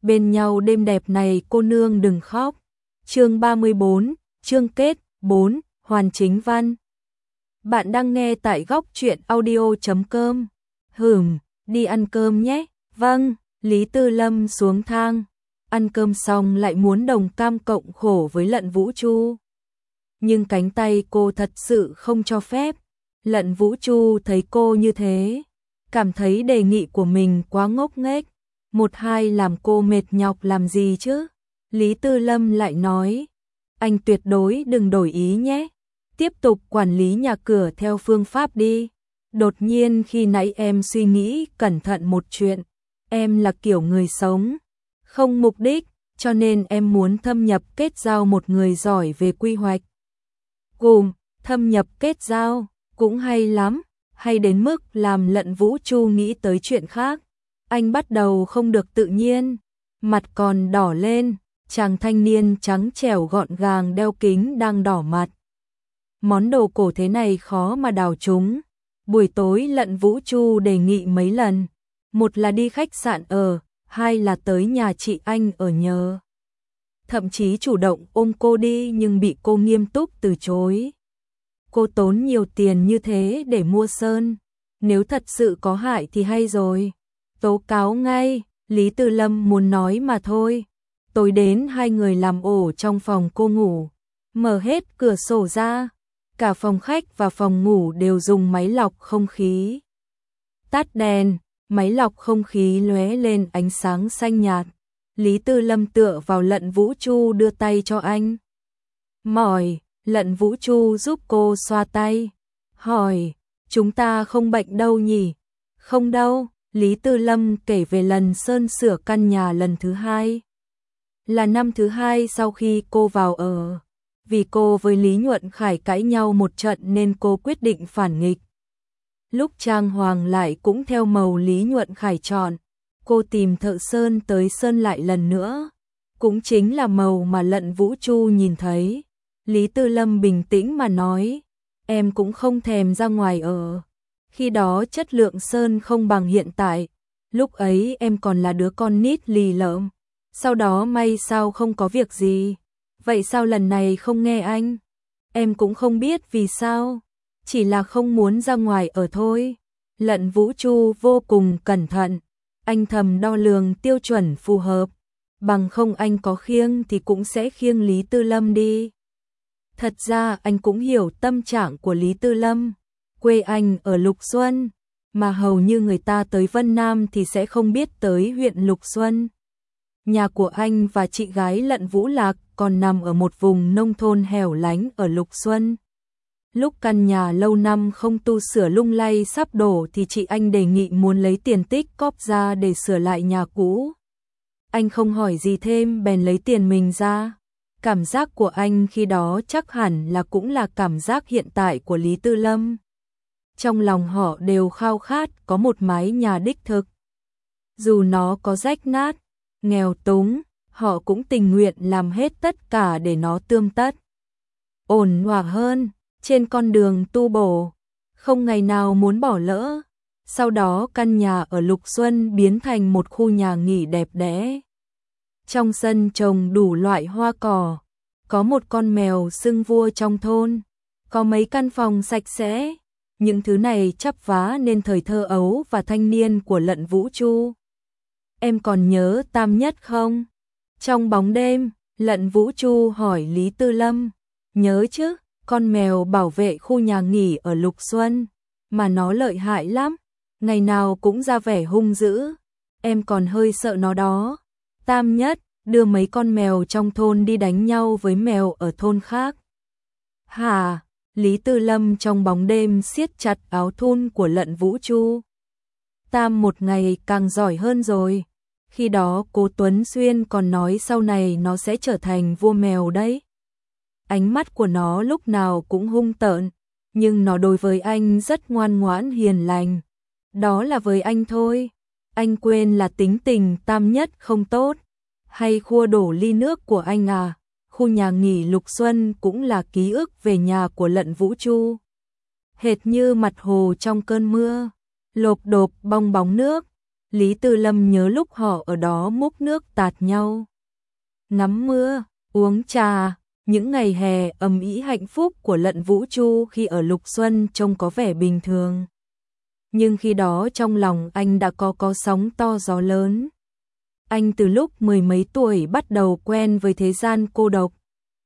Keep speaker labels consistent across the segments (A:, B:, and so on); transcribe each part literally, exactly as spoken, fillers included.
A: bên nhau đêm đẹp này cô nương đừng khóc. Chương ba mươi bốn, chương kết, bốn, hoàn chính văn. Bạn đang nghe tại góc truyện audio chấm com. Hửm, đi ăn cơm nhé. Vâng, Lý Tư Lâm xuống thang. Ăn cơm xong lại muốn đồng cam cộng khổ với Lận Vũ Chu. Nhưng cánh tay cô thật sự không cho phép. Lận Vũ Chu thấy cô như thế, cảm thấy đề nghị của mình quá ngốc nghếch. Một hai làm cô mệt nhọc làm gì chứ? Lý Tư Lâm lại nói, anh tuyệt đối đừng đổi ý nhé. Tiếp tục quản lý nhà cửa theo phương pháp đi. Đột nhiên khi nãy em suy nghĩ cẩn thận một chuyện. Em là kiểu người sống không mục đích, cho nên em muốn thâm nhập kết giao một người giỏi về quy hoạch. Gồm, thâm nhập kết giao, cũng hay lắm, hay đến mức làm Lận Vũ Chu nghĩ tới chuyện khác. Anh bắt đầu không được tự nhiên, mặt còn đỏ lên, chàng thanh niên trắng trẻo gọn gàng đeo kính đang đỏ mặt. Món đồ cổ thế này khó mà đào trúng. Buổi tối Lận Vũ Chu đề nghị mấy lần, một là đi khách sạn ở, hai là tới nhà chị anh ở nhờ. Thậm chí chủ động ôm cô đi nhưng bị cô nghiêm túc từ chối. Cô tốn nhiều tiền như thế để mua sơn, nếu thật sự có hại thì hay rồi. Tố cáo ngay, Lý Tư Lâm muốn nói mà thôi. Tối đến hai người làm ổ trong phòng cô ngủ, mở hết cửa sổ ra. Cả phòng khách và phòng ngủ đều dùng máy lọc không khí. Tắt đèn, máy lọc không khí lóe lên ánh sáng xanh nhạt. Lý Tư Lâm tựa vào Lận Vũ Chu đưa tay cho anh. Mỏi, Lận Vũ Chu giúp cô xoa tay. Hỏi, chúng ta không bệnh đâu nhỉ? Không đâu, Lý Tư Lâm kể về lần sơn sửa căn nhà lần thứ hai. Là năm thứ hai sau khi cô vào ở. Vì cô với Lý Nhuận Khải cãi nhau một trận nên cô quyết định phản nghịch. Lúc trang hoàng lại cũng theo màu Lý Nhuận Khải chọn, cô tìm thợ sơn tới sơn lại lần nữa. Cũng chính là màu mà Lận Vũ Chu nhìn thấy. Lý Tư Lâm bình tĩnh mà nói, em cũng không thèm ra ngoài ở. Khi đó chất lượng sơn không bằng hiện tại, lúc ấy em còn là đứa con nít lì lợm. Sau đó may sao không có việc gì. Vậy sao lần này không nghe anh? Em cũng không biết vì sao, chỉ là không muốn ra ngoài ở thôi. Lận Vũ Chu vô cùng cẩn thận, anh thầm đo lường tiêu chuẩn phù hợp, bằng không anh có khiêng thì cũng sẽ khiêng Lý Tư Lâm đi. Thật ra anh cũng hiểu tâm trạng của Lý Tư Lâm, quê anh ở Lục Xuân, mà hầu như người ta tới Vân Nam thì sẽ không biết tới huyện Lục Xuân. Nhà của anh và chị gái Lận Vũ Lạc còn nằm ở một vùng nông thôn hẻo lánh ở Lục Xuân. Lúc căn nhà lâu năm không tu sửa lung lay sắp đổ thì chị anh đề nghị muốn lấy tiền tích cóp ra để sửa lại nhà cũ. Anh không hỏi gì thêm bèn lấy tiền mình ra. Cảm giác của anh khi đó chắc hẳn là cũng là cảm giác hiện tại của Lý Tư Lâm. Trong lòng họ đều khao khát có một mái nhà đích thực. Dù nó có rách nát, nghèo túng, họ cũng tình nguyện làm hết tất cả để nó tươm tất. Ổn hòa hơn, trên con đường tu bổ, không ngày nào muốn bỏ lỡ. Sau đó căn nhà ở Lục Xuân biến thành một khu nhà nghỉ đẹp đẽ. Trong sân trồng đủ loại hoa cỏ, có một con mèo xưng vua trong thôn, có mấy căn phòng sạch sẽ. Những thứ này chắp vá nên thời thơ ấu và thanh niên của Lận Vũ Chu. Em còn nhớ Tam Nhất không? Trong bóng đêm, Lận Vũ Chu hỏi Lý Tư Lâm. Nhớ chứ, con mèo bảo vệ khu nhà nghỉ ở Lục Xuân, mà nó lợi hại lắm, ngày nào cũng ra vẻ hung dữ. Em còn hơi sợ nó đó. Tam Nhất đưa mấy con mèo trong thôn đi đánh nhau với mèo ở thôn khác. Hả? Lý Tư Lâm trong bóng đêm siết chặt áo thun của Lận Vũ Chu. Tam một ngày càng giỏi hơn rồi. Khi đó cô Tuấn Xuyên còn nói sau này nó sẽ trở thành vua mèo đấy. Ánh mắt của nó lúc nào cũng hung tợn, nhưng nó đối với anh rất ngoan ngoãn hiền lành. Đó là với anh thôi. Anh quên là tính tình Tam Nhất không tốt. Hay khua đổ ly nước của anh à? Khu nhà nghỉ Lục Xuân cũng là ký ức về nhà của Lận Vũ Chu. Hệt như mặt hồ trong cơn mưa, lộp độp bong bóng nước. Lý Tư Lâm nhớ lúc họ ở đó múc nước tạt nhau, ngắm mưa, uống trà, những ngày hè ầm ĩ hạnh phúc của Lận Vũ Chu khi ở Lục Xuân trông có vẻ bình thường. Nhưng khi đó trong lòng anh đã có có sóng to gió lớn. Anh từ lúc mười mấy tuổi bắt đầu quen với thế gian cô độc.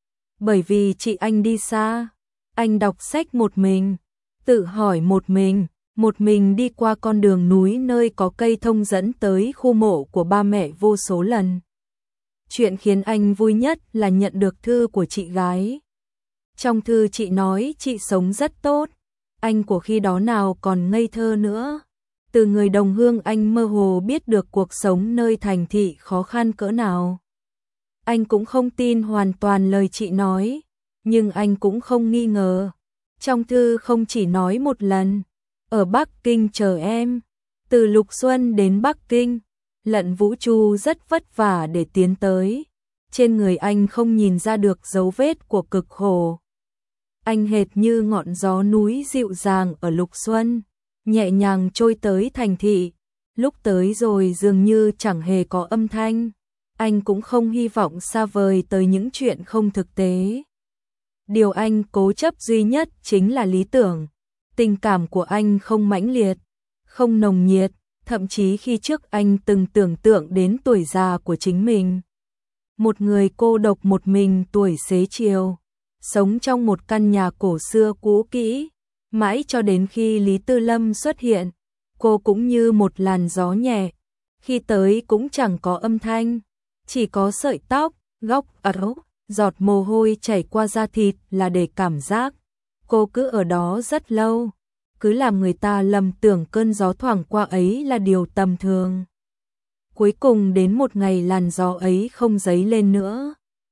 A: Bởi vì chị anh đi xa, anh đọc sách một mình, tự hỏi một mình, một mình đi qua con đường núi nơi có cây thông dẫn tới khu mộ của ba mẹ vô số lần. Chuyện khiến anh vui nhất là nhận được thư của chị gái. Trong thư chị nói chị sống rất tốt, anh của khi đó nào còn ngây thơ nữa. Từ người đồng hương anh mơ hồ biết được cuộc sống nơi thành thị khó khăn cỡ nào. Anh cũng không tin hoàn toàn lời chị nói, nhưng anh cũng không nghi ngờ. Trong thư không chỉ nói một lần, ở Bắc Kinh chờ em. Từ Lục Xuân đến Bắc Kinh, Lận Vũ Chu rất vất vả để tiến tới. Trên người anh không nhìn ra được dấu vết của cực khổ. Anh hệt như ngọn gió núi dịu dàng ở Lục Xuân, nhẹ nhàng trôi tới thành thị. Lúc tới rồi dường như chẳng hề có âm thanh. Anh cũng không hy vọng xa vời tới những chuyện không thực tế. Điều anh cố chấp duy nhất chính là lý tưởng. Tình cảm của anh không mãnh liệt, không nồng nhiệt, thậm chí khi trước anh từng tưởng tượng đến tuổi già của chính mình. Một người cô độc một mình tuổi xế chiều, sống trong một căn nhà cổ xưa cũ kỹ, mãi cho đến khi Lý Tư Lâm xuất hiện, cô cũng như một làn gió nhẹ, khi tới cũng chẳng có âm thanh, chỉ có sợi tóc, góc áo, giọt mồ hôi chảy qua da thịt là để cảm giác. Cô cứ ở đó rất lâu, cứ làm người ta lầm tưởng cơn gió thoảng qua ấy là điều tầm thường. Cuối cùng đến một ngày làn gió ấy không dấy lên nữa.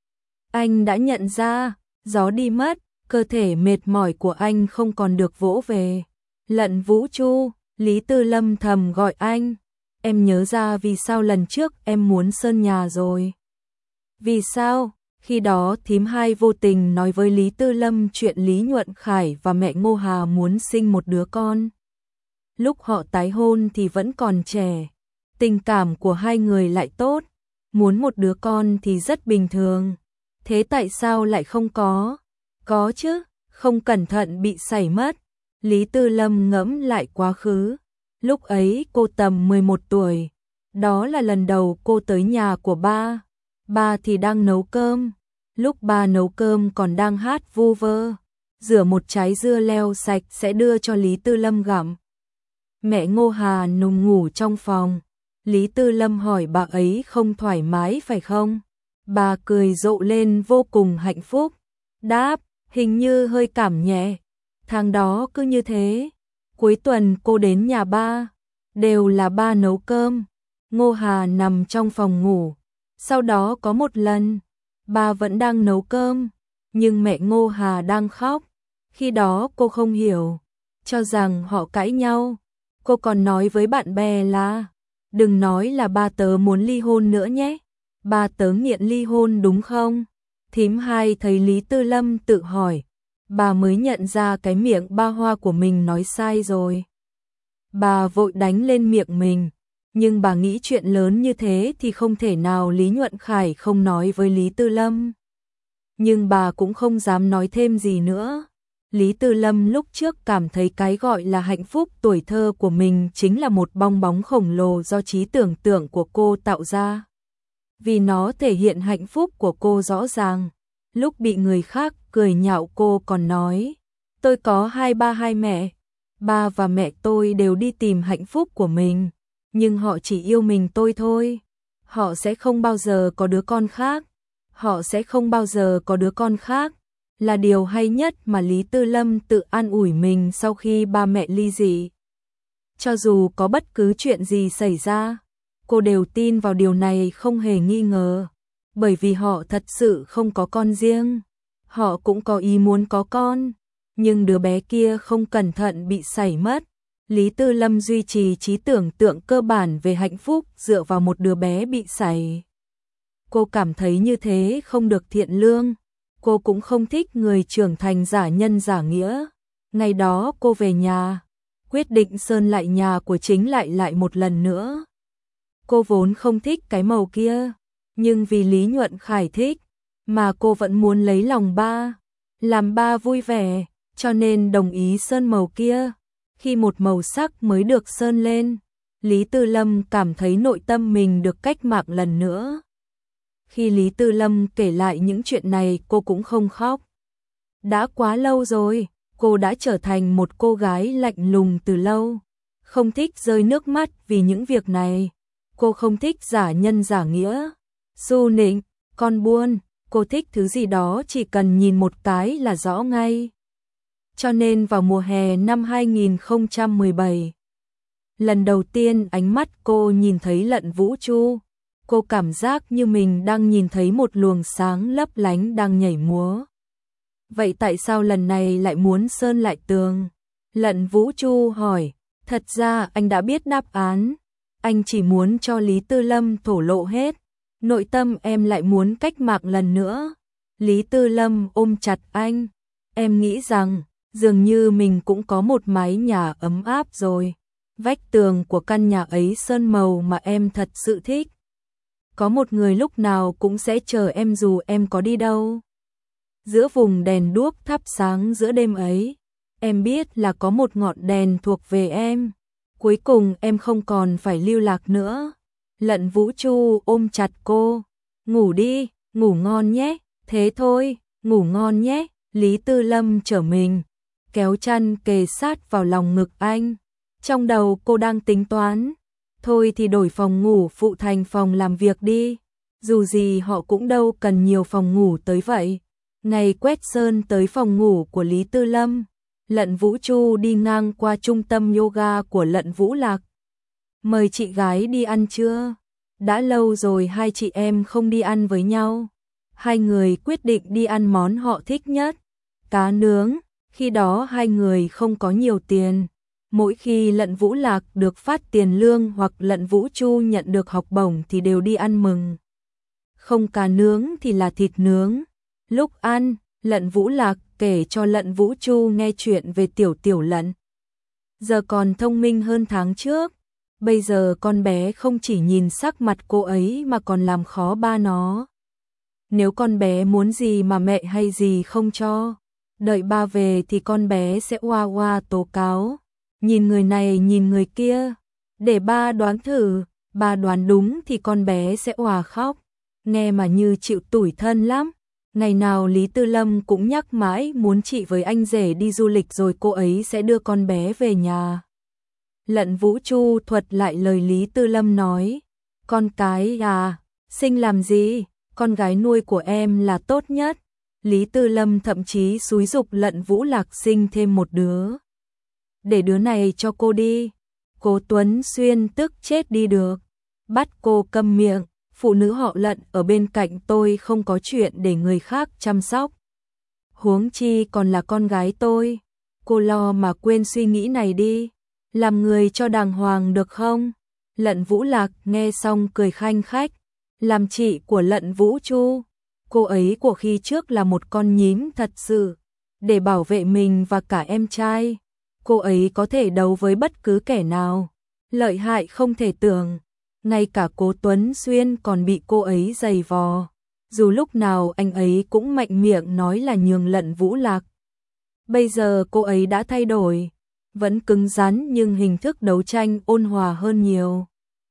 A: Anh đã nhận ra, gió đi mất, cơ thể mệt mỏi của anh không còn được vỗ về. Lận Vũ Chu, Lý Tư Lâm thầm gọi anh. Em nhớ ra vì sao lần trước em muốn sơn nhà rồi. Vì sao? Khi đó thím hai vô tình nói với Lý Tư Lâm chuyện Lý Nhuận Khải và mẹ Ngô Hà muốn sinh một đứa con. Lúc họ tái hôn thì vẫn còn trẻ, tình cảm của hai người lại tốt, muốn một đứa con thì rất bình thường. Thế tại sao lại không có? Có chứ, không cẩn thận bị sảy mất. Lý Tư Lâm ngẫm lại quá khứ. Lúc ấy cô tầm mười một tuổi, đó là lần đầu cô tới nhà của ba. Ba thì đang nấu cơm, lúc ba nấu cơm còn đang hát vu vơ, rửa một trái dưa leo sạch sẽ đưa cho Lý Tư Lâm gặm. Mẹ Ngô Hà nằm ngủ trong phòng, Lý Tư Lâm hỏi bà ấy không thoải mái phải không? Bà cười rộ lên vô cùng hạnh phúc, đáp, hình như hơi cảm nhẹ. Tháng đó cứ như thế, cuối tuần cô đến nhà ba, đều là ba nấu cơm. Ngô Hà nằm trong phòng ngủ. Sau đó có một lần, bà vẫn đang nấu cơm, nhưng mẹ Ngô Hà đang khóc. Khi đó cô không hiểu, cho rằng họ cãi nhau. Cô còn nói với bạn bè là, đừng nói là ba tớ muốn ly hôn nữa nhé. Ba tớ nghiện ly hôn đúng không? Thím hai thấy Lý Tư Lâm tự hỏi, bà mới nhận ra cái miệng ba hoa của mình nói sai rồi. Bà vội đánh lên miệng mình. Nhưng bà nghĩ chuyện lớn như thế thì không thể nào Lý Nhuận Khải không nói với Lý Tư Lâm. Nhưng bà cũng không dám nói thêm gì nữa. Lý Tư Lâm lúc trước cảm thấy cái gọi là hạnh phúc tuổi thơ của mình chính là một bong bóng khổng lồ do trí tưởng tượng của cô tạo ra. Vì nó thể hiện hạnh phúc của cô rõ ràng. Lúc bị người khác cười nhạo cô còn nói, tôi có hai ba hai mẹ. Ba và mẹ tôi đều đi tìm hạnh phúc của mình. Nhưng họ chỉ yêu mình tôi thôi. Họ sẽ không bao giờ có đứa con khác. Họ sẽ không bao giờ có đứa con khác. Là điều hay nhất mà Lý Tư Lâm tự an ủi mình sau khi ba mẹ ly dị. Cho dù có bất cứ chuyện gì xảy ra, cô đều tin vào điều này không hề nghi ngờ. Bởi vì họ thật sự không có con riêng. Họ cũng có ý muốn có con. Nhưng đứa bé kia không cẩn thận bị sảy mất. Lý Tư Lâm duy trì trí tưởng tượng cơ bản về hạnh phúc dựa vào một đứa bé bị sảy. Cô cảm thấy như thế không được thiện lương. Cô cũng không thích người trưởng thành giả nhân giả nghĩa. Ngày đó cô về nhà, quyết định sơn lại nhà của chính lại lại một lần nữa. Cô vốn không thích cái màu kia, nhưng vì Lý Nhuận Khải thích, mà cô vẫn muốn lấy lòng ba, làm ba vui vẻ, cho nên đồng ý sơn màu kia. Khi một màu sắc mới được sơn lên, Lý Tư Lâm cảm thấy nội tâm mình được cách mạng lần nữa. Khi Lý Tư Lâm kể lại những chuyện này cô cũng không khóc. Đã quá lâu rồi, cô đã trở thành một cô gái lạnh lùng từ lâu, không thích rơi nước mắt vì những việc này. Cô không thích giả nhân giả nghĩa. Du Nịnh, con buôn, cô thích thứ gì đó chỉ cần nhìn một cái là rõ ngay. Cho nên vào mùa hè năm hai nghìn không trăm mười bảy, lần đầu tiên ánh mắt cô nhìn thấy Lận Vũ Chu, cô cảm giác như mình đang nhìn thấy một luồng sáng lấp lánh đang nhảy múa. Vậy tại sao lần này lại muốn sơn lại tường? Lận Vũ Chu hỏi. Thật ra anh đã biết đáp án, anh chỉ muốn cho Lý Tư Lâm thổ lộ hết, nội tâm em lại muốn cách mạng lần nữa. Lý Tư Lâm ôm chặt anh, em nghĩ rằng dường như mình cũng có một mái nhà ấm áp rồi. Vách tường của căn nhà ấy sơn màu mà em thật sự thích. Có một người lúc nào cũng sẽ chờ em dù em có đi đâu. Giữa vùng đèn đuốc thắp sáng giữa đêm ấy, em biết là có một ngọn đèn thuộc về em. Cuối cùng em không còn phải lưu lạc nữa. Lận Vũ Chu ôm chặt cô. Ngủ đi, ngủ ngon nhé. Thế thôi, ngủ ngon nhé. Lý Tư Lâm trở mình, kéo chăn kề sát vào lòng ngực anh. Trong đầu cô đang tính toán. Thôi thì đổi phòng ngủ phụ thành phòng làm việc đi. Dù gì họ cũng đâu cần nhiều phòng ngủ tới vậy. Ngày quét sơn tới phòng ngủ của Lý Tư Lâm, Lận Vũ Chu đi ngang qua trung tâm yoga của Lận Vũ Lạc. Mời chị gái đi ăn trưa. Đã lâu rồi hai chị em không đi ăn với nhau. Hai người quyết định đi ăn món họ thích nhất, cá nướng. Khi đó hai người không có nhiều tiền. Mỗi khi Lận Vũ Lạc được phát tiền lương hoặc Lận Vũ Chu nhận được học bổng thì đều đi ăn mừng. Không cá nướng thì là thịt nướng. Lúc ăn, Lận Vũ Lạc kể cho Lận Vũ Chu nghe chuyện về Tiểu Tiểu Lận. Giờ còn thông minh hơn tháng trước. Bây giờ con bé không chỉ nhìn sắc mặt cô ấy mà còn làm khó ba nó. Nếu con bé muốn gì mà mẹ hay gì không cho, đợi ba về thì con bé sẽ oa oa tố cáo. Nhìn người này nhìn người kia, để ba đoán thử, ba đoán đúng thì con bé sẽ òa khóc. Nghe mà như chịu tủi thân lắm. Ngày nào Lý Tư Lâm cũng nhắc mãi muốn chị với anh rể đi du lịch rồi cô ấy sẽ đưa con bé về nhà. Lận Vũ Chu thuật lại lời Lý Tư Lâm nói. Con cái à, sinh làm gì, con gái nuôi của em là tốt nhất. Lý Tư Lâm thậm chí xúi giục Lận Vũ Lạc sinh thêm một đứa. Để đứa này cho cô đi. Cố Tuấn Xuyên tức chết đi được. Bắt cô câm miệng. Phụ nữ họ Lận ở bên cạnh tôi không có chuyện để người khác chăm sóc. Huống chi còn là con gái tôi. Cô lo mà quên suy nghĩ này đi. Làm người cho đàng hoàng được không? Lận Vũ Lạc nghe xong cười khanh khách. Làm chị của Lận Vũ Chu. Cô ấy của khi trước là một con nhím thật sự. Để bảo vệ mình và cả em trai, cô ấy có thể đấu với bất cứ kẻ nào. Lợi hại không thể tưởng. Ngay cả Cố Tuấn Xuyên còn bị cô ấy giày vò. Dù lúc nào anh ấy cũng mạnh miệng nói là nhường Lận Vũ Lạc. Bây giờ cô ấy đã thay đổi. Vẫn cứng rắn nhưng hình thức đấu tranh ôn hòa hơn nhiều.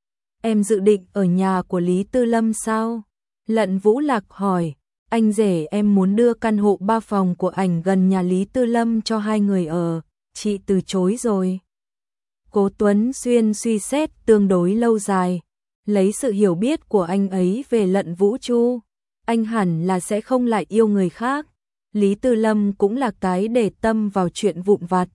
A: Em dự định ở nhà của Lý Tư Lâm sao? Lận Vũ Lạc hỏi. Anh rể em muốn đưa căn hộ ba phòng của ảnh gần nhà Lý Tư Lâm cho hai người ở. Chị từ chối rồi. Cố Tuấn Xuyên suy xét tương đối lâu dài. Lấy sự hiểu biết của anh ấy về Lận Vũ Chu, anh hẳn là sẽ không lại yêu người khác. Lý Tư Lâm cũng là cái để tâm vào chuyện vụn vặt.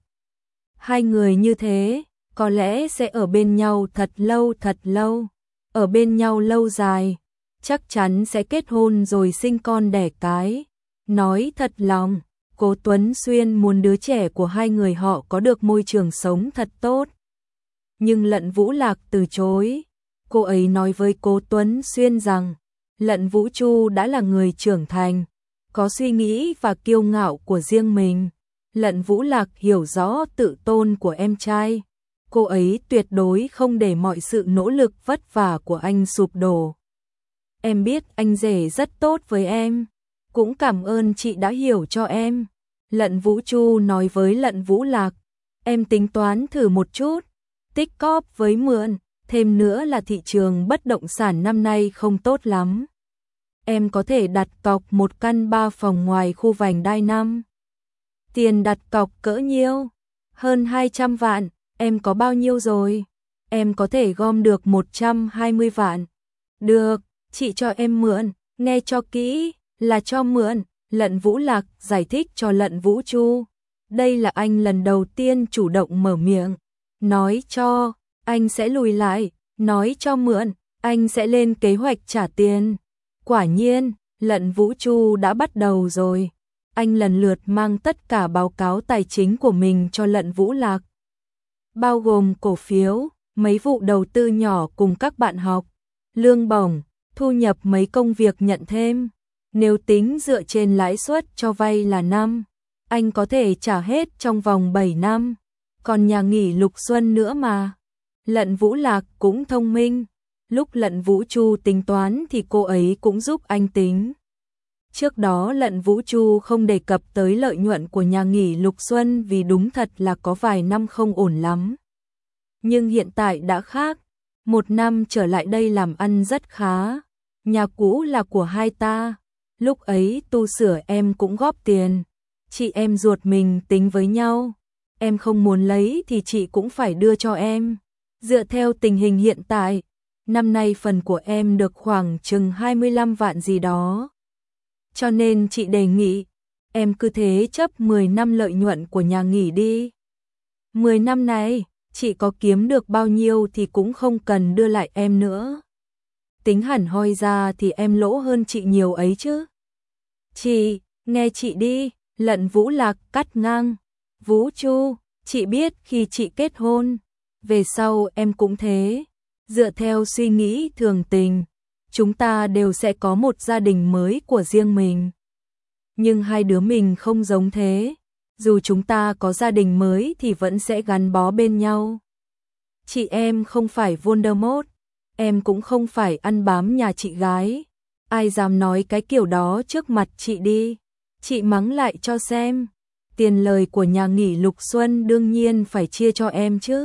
A: Hai người như thế, có lẽ sẽ ở bên nhau thật lâu thật lâu. Ở bên nhau lâu dài, chắc chắn sẽ kết hôn rồi sinh con đẻ cái. Nói thật lòng, Cố Tuấn Xuyên muốn đứa trẻ của hai người họ có được môi trường sống thật tốt. Nhưng Lận Vũ Lạc từ chối. Cô ấy nói với Cố Tuấn Xuyên rằng Lận Vũ Chu đã là người trưởng thành, có suy nghĩ và kiêu ngạo của riêng mình. Lận Vũ Lạc hiểu rõ tự tôn của em trai. cô ấy tuyệt đối không để mọi sự nỗ lực vất vả của anh sụp đổ. Em biết anh rể rất tốt với em, cũng cảm ơn chị đã hiểu cho em. Lận Vũ Chu nói với Lận Vũ Lạc, em tính toán thử một chút, tích cóp với mượn, thêm nữa là thị trường bất động sản năm nay không tốt lắm. Em có thể đặt cọc một căn ba phòng ngoài khu Vành Đai năm. Tiền đặt cọc cỡ nhiêu? Hơn hai trăm vạn, em có bao nhiêu rồi? Em có thể gom được một trăm hai mươi vạn. Được, chị cho em mượn, nghe cho kỹ, là cho mượn. Lận Vũ Lạc giải thích cho Lận Vũ Chu. Đây là anh lần đầu tiên chủ động mở miệng. Nói cho, anh sẽ lùi lại. Nói cho mượn, anh sẽ lên kế hoạch trả tiền. Quả nhiên, Lận Vũ Chu đã bắt đầu rồi. Anh lần lượt mang tất cả báo cáo tài chính của mình cho Lận Vũ Lạc. Bao gồm cổ phiếu, mấy vụ đầu tư nhỏ cùng các bạn học, lương bổng, thu nhập mấy công việc nhận thêm. Nếu tính dựa trên lãi suất cho vay là năm, anh có thể trả hết trong vòng bảy năm. Còn nhà nghỉ Lục Xuân nữa mà. Lận Vũ Lạc cũng thông minh. Lúc Lận Vũ Chu tính toán thì cô ấy cũng giúp anh tính. Trước đó Lận Vũ Chu không đề cập tới lợi nhuận của nhà nghỉ Lục Xuân vì đúng thật là có vài năm không ổn lắm. Nhưng hiện tại đã khác. Một năm trở lại đây làm ăn rất khá. Nhà cũ là của hai ta. Lúc ấy tu sửa em cũng góp tiền. Chị em ruột mình tính với nhau. Em không muốn lấy thì chị cũng phải đưa cho em. Dựa theo tình hình hiện tại, năm nay phần của em được khoảng chừng hai mươi lăm vạn gì đó. Cho nên chị đề nghị, em cứ thế chấp mười năm lợi nhuận của nhà nghỉ đi. mười năm này, chị có kiếm được bao nhiêu thì cũng không cần đưa lại em nữa. Tính hẳn hoi ra thì em lỗ hơn chị nhiều ấy chứ. Chị, nghe chị đi, Lận Vũ Lạc cắt ngang. Vũ Chu, chị biết khi chị kết hôn, về sau em cũng thế. Dựa theo suy nghĩ thường tình, chúng ta đều sẽ có một gia đình mới của riêng mình. Nhưng hai đứa mình không giống thế. Dù chúng ta có gia đình mới thì vẫn sẽ gắn bó bên nhau. Chị em không phải Voldemort, em cũng không phải ăn bám nhà chị gái. Ai dám nói cái kiểu đó trước mặt chị đi. Chị mắng lại cho xem. Tiền lời của nhà nghỉ Lục Xuân đương nhiên phải chia cho em chứ.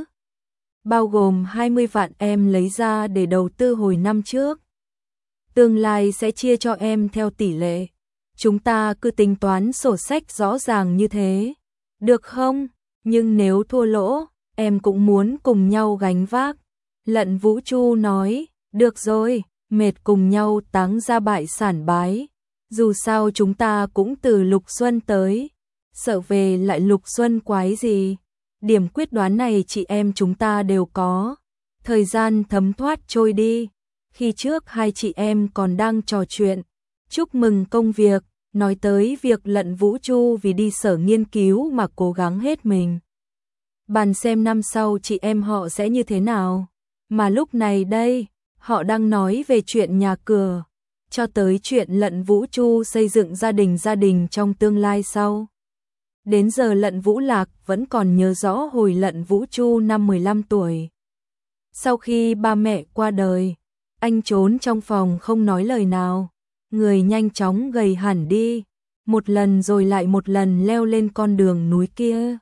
A: Bao gồm hai mươi vạn em lấy ra để đầu tư hồi năm trước. Tương lai sẽ chia cho em theo tỷ lệ. Chúng ta cứ tính toán sổ sách rõ ràng như thế. Được không? Nhưng nếu thua lỗ, em cũng muốn cùng nhau gánh vác. Lận Vũ Chu nói, được rồi, mệt cùng nhau táng ra bại sản bái. Dù sao chúng ta cũng từ Lục Xuân tới. Sợ về lại Lục Xuân quái gì. Điểm quyết đoán này chị em chúng ta đều có. Thời gian thấm thoát trôi đi. Khi trước hai chị em còn đang trò chuyện, chúc mừng công việc, nói tới việc Lận Vũ Chu vì đi sở nghiên cứu mà cố gắng hết mình. Bàn xem năm sau chị em họ sẽ như thế nào. Mà lúc này đây, họ đang nói về chuyện nhà cửa, cho tới chuyện Lận Vũ Chu xây dựng gia đình gia đình trong tương lai sau. Đến giờ Lận Vũ Lạc vẫn còn nhớ rõ hồi Lận Vũ Chu năm mười lăm tuổi. Sau khi ba mẹ qua đời, anh trốn trong phòng không nói lời nào, người nhanh chóng gầy hẳn đi, một lần rồi lại một lần leo lên con đường núi kia.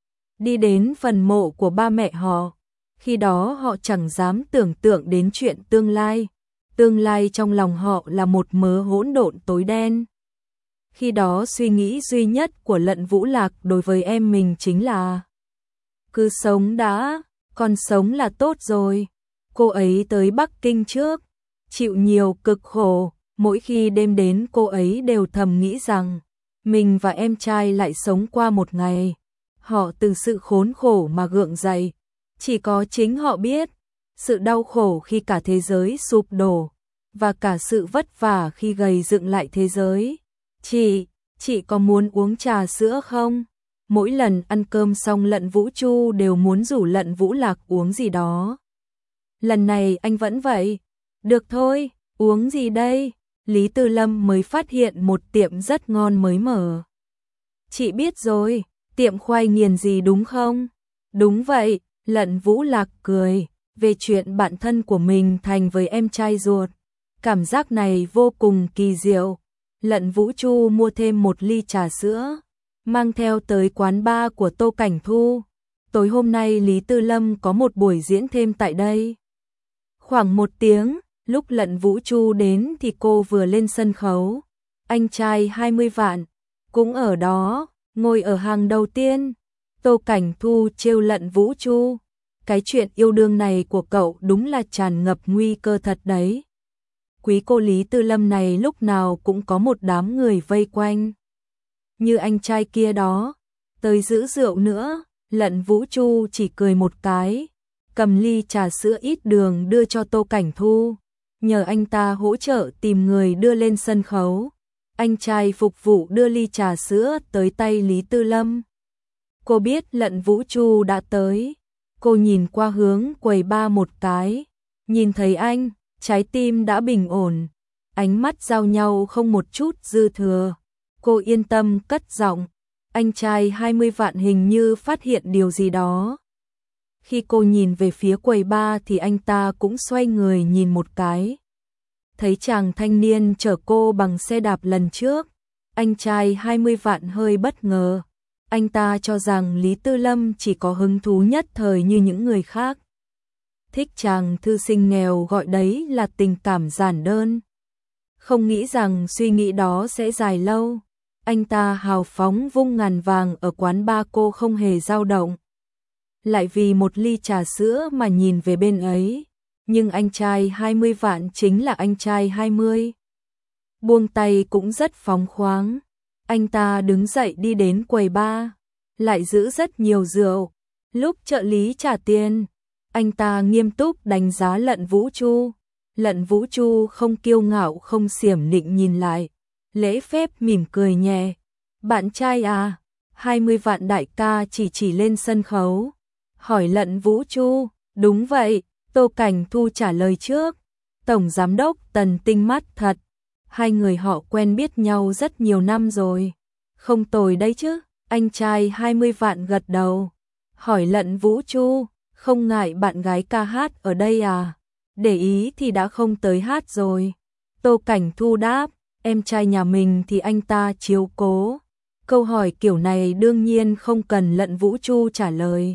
A: Đi đến phần mộ của ba mẹ họ, khi đó họ chẳng dám tưởng tượng đến chuyện tương lai. Tương lai trong lòng họ là một mớ hỗn độn tối đen. Khi đó suy nghĩ duy nhất của Lận Vũ Lạc đối với em mình chính là cứ sống đã, còn sống là tốt rồi. Cô ấy tới Bắc Kinh trước, chịu nhiều cực khổ, mỗi khi đêm đến cô ấy đều thầm nghĩ rằng mình và em trai lại sống qua một ngày. Họ từ sự khốn khổ mà gượng dậy, chỉ có chính họ biết. Sự đau khổ khi cả thế giới sụp đổ, và cả sự vất vả khi gầy dựng lại thế giới. Chị, chị có muốn uống trà sữa không? Mỗi lần ăn cơm xong Lận Vũ Chu đều muốn rủ Lận Vũ Lạc uống gì đó. Lần này anh vẫn vậy. Được thôi, uống gì đây? Lý Tư Lâm mới phát hiện một tiệm rất ngon mới mở. Chị biết rồi, tiệm khoai nghiền gì đúng không? Đúng vậy, Lận Vũ Lạc cười, về chuyện bạn thân của mình thành với em trai ruột. Cảm giác này vô cùng kỳ diệu. Lận Vũ Chu mua thêm một ly trà sữa, mang theo tới quán bar của Tô Cảnh Thu. Tối hôm nay Lý Tư Lâm có một buổi diễn thêm tại đây. Khoảng một tiếng, lúc Lận Vũ Chu đến thì cô vừa lên sân khấu. Anh trai hai mươi vạn, cũng ở đó, ngồi ở hàng đầu tiên. Tô Cảnh Thu trêu Lận Vũ Chu. Cái chuyện yêu đương này của cậu đúng là tràn ngập nguy cơ thật đấy. Quý cô Lý Tư Lâm này lúc nào cũng có một đám người vây quanh. Như anh trai kia đó, tới giữ rượu nữa. Lận Vũ Chu chỉ cười một cái, cầm ly trà sữa ít đường đưa cho Tô Cảnh Thu, nhờ anh ta hỗ trợ tìm người đưa lên sân khấu. Anh trai phục vụ đưa ly trà sữa tới tay Lý Tư Lâm. Cô biết Lận Vũ Chu đã tới, cô nhìn qua hướng quầy bar một cái, nhìn thấy anh, trái tim đã bình ổn, ánh mắt giao nhau không một chút dư thừa. Cô yên tâm cất giọng, anh trai hai mươi vạn hình như phát hiện điều gì đó. Khi cô nhìn về phía quầy bar thì anh ta cũng xoay người nhìn một cái. Thấy chàng thanh niên chở cô bằng xe đạp lần trước, anh trai hai mươi vạn hơi bất ngờ. Anh ta cho rằng Lý Tư Lâm chỉ có hứng thú nhất thời như những người khác. Thích chàng thư sinh nghèo gọi đấy là tình cảm giản đơn. Không nghĩ rằng suy nghĩ đó sẽ dài lâu. Anh ta hào phóng vung ngàn vàng ở quán bar, cô không hề dao động. Lại vì một ly trà sữa mà nhìn về bên ấy. Nhưng anh trai hai mươi vạn chính là anh trai hai mươi. Buông tay cũng rất phóng khoáng. Anh ta đứng dậy đi đến quầy bar, lại giữ rất nhiều rượu. Lúc trợ lý trả tiền, anh ta nghiêm túc đánh giá Lận Vũ Chu. Lận Vũ Chu không kiêu ngạo không xiểm nịnh nhìn lại, lễ phép mỉm cười nhẹ. Bạn trai à? hai mươi vạn đại ca chỉ chỉ lên sân khấu. Hỏi Lận Vũ Chu, đúng vậy, Tô Cảnh Thu trả lời trước. Tổng giám đốc Tần tinh mắt thật. Hai người họ quen biết nhau rất nhiều năm rồi. Không tồi đấy chứ, anh trai hai mươi vạn gật đầu. Hỏi Lận Vũ Chu, không ngại bạn gái ca hát ở đây à? Để ý thì đã không tới hát rồi. Tô Cảnh Thu đáp, em trai nhà mình thì anh ta chiếu cố. Câu hỏi kiểu này đương nhiên không cần Lận Vũ Chu trả lời.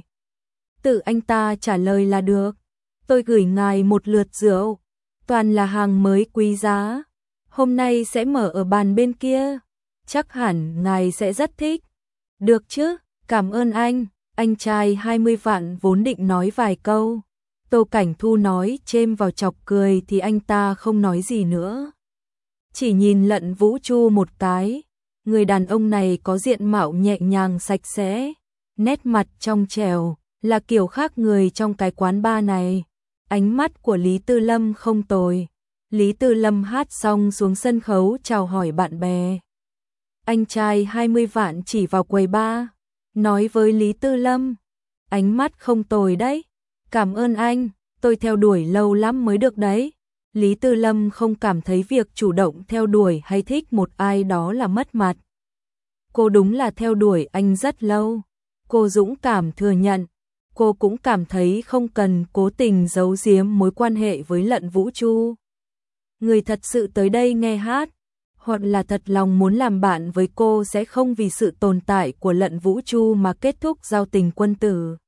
A: Tự anh ta trả lời là được. Tôi gửi ngài một lượt rượu, toàn là hàng mới quý giá. Hôm nay sẽ mở ở bàn bên kia, chắc hẳn ngài sẽ rất thích. Được chứ, cảm ơn anh. Anh trai hai mươi vạn vốn định nói vài câu. Tô Cảnh Thu nói chêm vào chọc cười thì anh ta không nói gì nữa. Chỉ nhìn Lận Vũ Chu một cái. Người đàn ông này có diện mạo nhẹ nhàng sạch sẽ, nét mặt trong trẻo, là kiểu khác người trong cái quán bar này. Ánh mắt của Lý Tư Lâm không tồi. Lý Tư Lâm hát xong xuống sân khấu chào hỏi bạn bè. Anh trai hai mươi vạn chỉ vào quầy bar, nói với Lý Tư Lâm, ánh mắt không tồi đấy. Cảm ơn anh, tôi theo đuổi lâu lắm mới được đấy. Lý Tư Lâm không cảm thấy việc chủ động theo đuổi hay thích một ai đó là mất mặt. Cô đúng là theo đuổi anh rất lâu. Cô dũng cảm thừa nhận. Cô cũng cảm thấy không cần cố tình giấu giếm mối quan hệ với Lận Vũ Chu. Người thật sự tới đây nghe hát, hoặc là thật lòng muốn làm bạn với cô sẽ không vì sự tồn tại của Lận Vũ Chu mà kết thúc giao tình quân tử.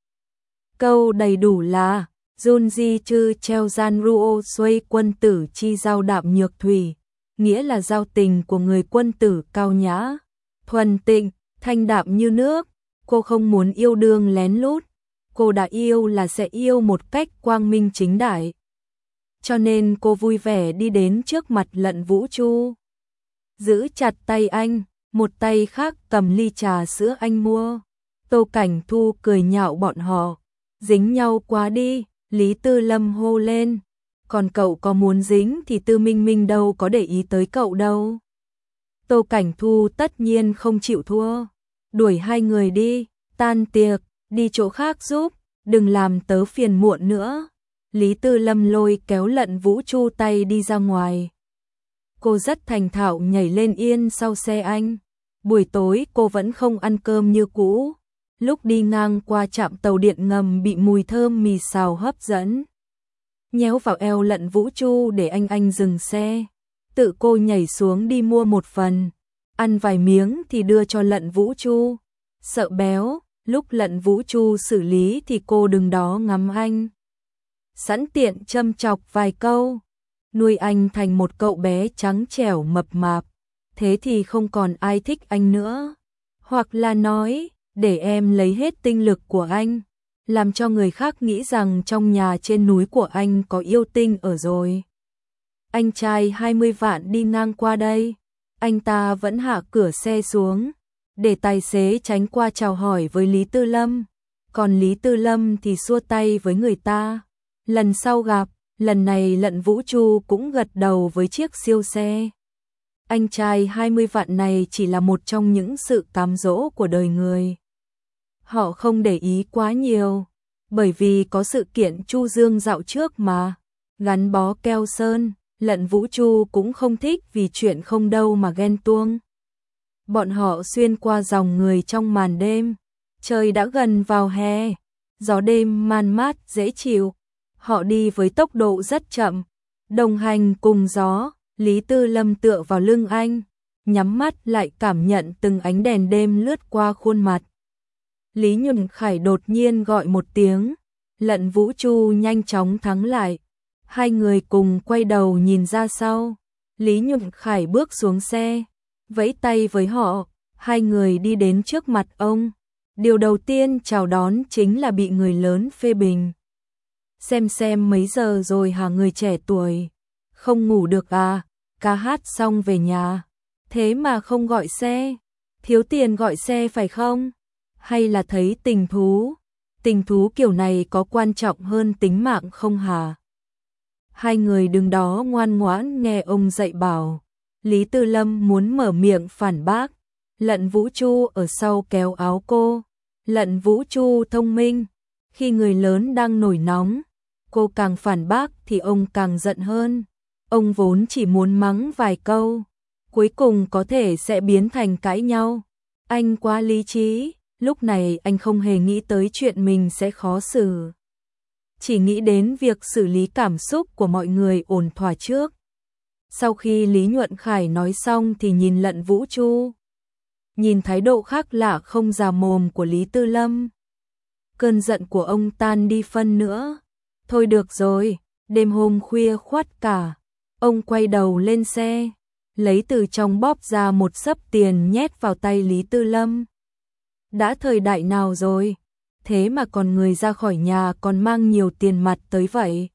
A: Câu đầy đủ là Junji chư treo gian ruo xuôi quân tử chi giao đạm nhược thủy, nghĩa là giao tình của người quân tử cao nhã, thuần tịnh, thanh đạm như nước. Cô không muốn yêu đương lén lút, cô đã yêu là sẽ yêu một cách quang minh chính đại. Cho nên cô vui vẻ đi đến trước mặt Lận Vũ Chu, giữ chặt tay anh, một tay khác cầm ly trà sữa anh mua. Tô Cảnh Thu cười nhạo bọn họ, dính nhau quá đi. Lý Tư Lâm hô lên, còn cậu có muốn dính thì Tư Minh Minh đâu có để ý tới cậu đâu. Tô Cảnh Thu tất nhiên không chịu thua, đuổi hai người đi, tan tiệc, đi chỗ khác giúp, đừng làm tớ phiền muộn nữa. Lý Tư Lâm lôi kéo Lận Vũ Chu tay đi ra ngoài. Cô rất thành thạo nhảy lên yên sau xe anh. Buổi tối cô vẫn không ăn cơm như cũ, lúc đi ngang qua trạm tàu điện ngầm bị mùi thơm mì xào hấp dẫn. Nhéo vào eo Lận Vũ Chu để anh anh dừng xe. Tự cô nhảy xuống đi mua một phần, ăn vài miếng thì đưa cho Lận Vũ Chu. Sợ béo, lúc Lận Vũ Chu xử lý thì cô đừng đó ngắm anh. Sẵn tiện châm chọc vài câu, nuôi anh thành một cậu bé trắng trẻo mập mạp, thế thì không còn ai thích anh nữa. Hoặc là nói, để em lấy hết tinh lực của anh, làm cho người khác nghĩ rằng trong nhà trên núi của anh có yêu tinh ở rồi. Anh trai hai mươi vạn đi ngang qua đây, anh ta vẫn hạ cửa xe xuống, để tài xế tránh qua chào hỏi với Lý Tư Lâm. Còn Lý Tư Lâm thì xua tay với người ta. Lần sau gặp, lần này Lận Vũ Chu cũng gật đầu với chiếc siêu xe. Anh trai hai mươi vạn này chỉ là một trong những sự cám dỗ của đời người. Họ không để ý quá nhiều, bởi vì có sự kiện Chu Dương dạo trước mà. Gắn bó keo sơn, Lận Vũ Chu cũng không thích vì chuyện không đâu mà ghen tuông. Bọn họ xuyên qua dòng người trong màn đêm. Trời đã gần vào hè, gió đêm man mát dễ chịu. Họ đi với tốc độ rất chậm, đồng hành cùng gió. Lý Tư Lâm tựa vào lưng anh, nhắm mắt lại cảm nhận từng ánh đèn đêm lướt qua khuôn mặt. Lý Nhuận Khải đột nhiên gọi một tiếng, Lận Vũ Chu nhanh chóng thắng lại. Hai người cùng quay đầu nhìn ra sau. Lý Nhuận Khải bước xuống xe, vẫy tay với họ, hai người đi đến trước mặt ông. Điều đầu tiên chào đón chính là bị người lớn phê bình. Xem xem mấy giờ rồi hả người trẻ tuổi, không ngủ được à, ca hát xong về nhà, thế mà không gọi xe, thiếu tiền gọi xe phải không? Hay là thấy tình thú, tình thú kiểu này có quan trọng hơn tính mạng không hả? Hai người đứng đó ngoan ngoãn nghe ông dạy bảo. Lý Tư Lâm muốn mở miệng phản bác, Lận Vũ Chu ở sau kéo áo cô. Lận Vũ Chu thông minh, khi người lớn đang nổi nóng, cô càng phản bác thì ông càng giận hơn. Ông vốn chỉ muốn mắng vài câu, cuối cùng có thể sẽ biến thành cãi nhau. Anh quá lý trí, lúc này anh không hề nghĩ tới chuyện mình sẽ khó xử. Chỉ nghĩ đến việc xử lý cảm xúc của mọi người ổn thỏa trước. Sau khi Lý Nhuận Khải nói xong thì nhìn Lận Vũ Chu. Nhìn thái độ khác lạ không già mồm của Lý Tư Lâm. Cơn giận của ông tan đi phân nữa. Thôi được rồi, đêm hôm khuya khoắt cả. Ông quay đầu lên xe, lấy từ trong bóp ra một xấp tiền nhét vào tay Lý Tư Lâm. Đã thời đại nào rồi, thế mà còn người ra khỏi nhà còn mang nhiều tiền mặt tới vậy.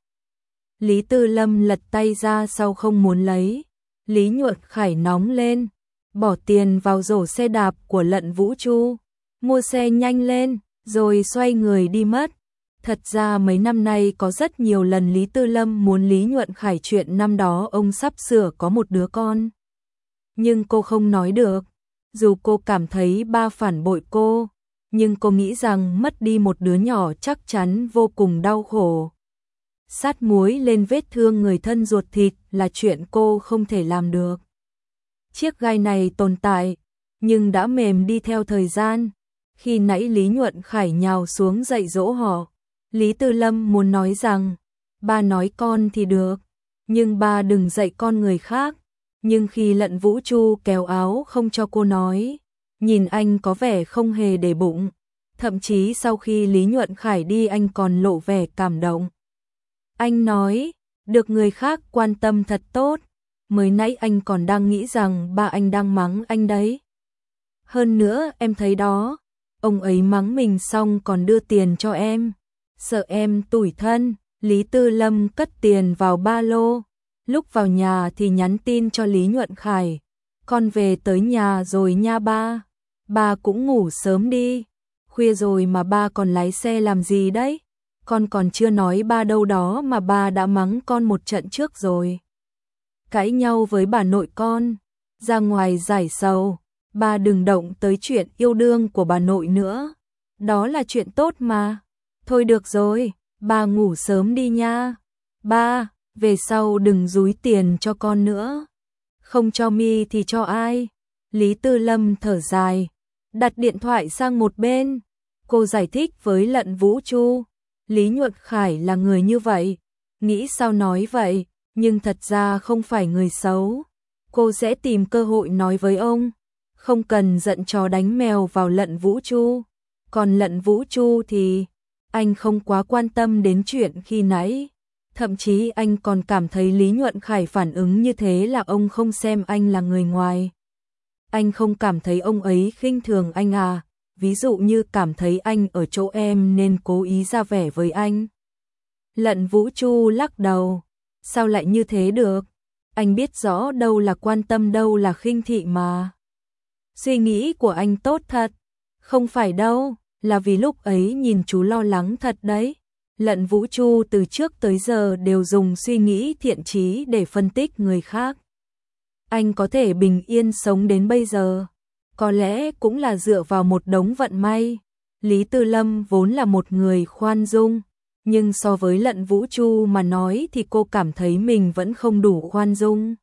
A: Lý Tư Lâm lật tay ra sau không muốn lấy. Lý Nhuận Khải nóng lên, bỏ tiền vào rổ xe đạp của Lận Vũ Chu, mua xe nhanh lên, rồi xoay người đi mất. Thật ra mấy năm nay có rất nhiều lần Lý Tư Lâm muốn Lý Nhuận Khải chuyện năm đó ông sắp sửa có một đứa con. Nhưng cô không nói được, dù cô cảm thấy ba phản bội cô, nhưng cô nghĩ rằng mất đi một đứa nhỏ chắc chắn vô cùng đau khổ. Sát muối lên vết thương người thân ruột thịt là chuyện cô không thể làm được. Chiếc gai này tồn tại, nhưng đã mềm đi theo thời gian. Khi nãy Lý Nhuận Khải nhào xuống dạy dỗ họ, Lý Tư Lâm muốn nói rằng, ba nói con thì được, nhưng ba đừng dạy con người khác. Nhưng khi Lận Vũ Chu kéo áo không cho cô nói, nhìn anh có vẻ không hề để bụng. Thậm chí sau khi Lý Nhuận Khải đi anh còn lộ vẻ cảm động. Anh nói, được người khác quan tâm thật tốt, mới nãy anh còn đang nghĩ rằng ba anh đang mắng anh đấy. Hơn nữa em thấy đó, ông ấy mắng mình xong còn đưa tiền cho em, sợ em tủi thân. Lý Tư Lâm cất tiền vào ba lô, lúc vào nhà thì nhắn tin cho Lý Nhuận Khải, con về tới nhà rồi nha ba, ba cũng ngủ sớm đi, khuya rồi mà ba còn lái xe làm gì đấy, con còn chưa nói ba đâu đó mà ba đã mắng con một trận trước rồi. Cãi nhau với bà nội con, ra ngoài giải sầu, ba đừng động tới chuyện yêu đương của bà nội nữa, đó là chuyện tốt mà. Thôi được rồi, ba ngủ sớm đi nha. Ba, về sau đừng dúi tiền cho con nữa. Không cho mi thì cho ai? Lý Tư Lâm thở dài, đặt điện thoại sang một bên. Cô giải thích với Lận Vũ Chu, Lý Nhuận Khải là người như vậy, nghĩ sao nói vậy, nhưng thật ra không phải người xấu. Cô sẽ tìm cơ hội nói với ông, không cần giận chó đánh mèo vào Lận Vũ Chu. Còn Lận Vũ Chu thì anh không quá quan tâm đến chuyện khi nãy. Thậm chí anh còn cảm thấy Lý Nhuận Khải phản ứng như thế là ông không xem anh là người ngoài. Anh không cảm thấy ông ấy khinh thường anh à, ví dụ như cảm thấy anh ở chỗ em nên cố ý ra vẻ với anh. Lận Vũ Chu lắc đầu, sao lại như thế được, anh biết rõ đâu là quan tâm đâu là khinh thị mà. Suy nghĩ của anh tốt thật, không phải đâu, là vì lúc ấy nhìn chú lo lắng thật đấy. Lận Vũ Chu từ trước tới giờ đều dùng suy nghĩ thiện chí để phân tích người khác. Anh có thể bình yên sống đến bây giờ, có lẽ cũng là dựa vào một đống vận may. Lý Tư Lâm vốn là một người khoan dung, nhưng so với Lận Vũ Chu mà nói thì cô cảm thấy mình vẫn không đủ khoan dung.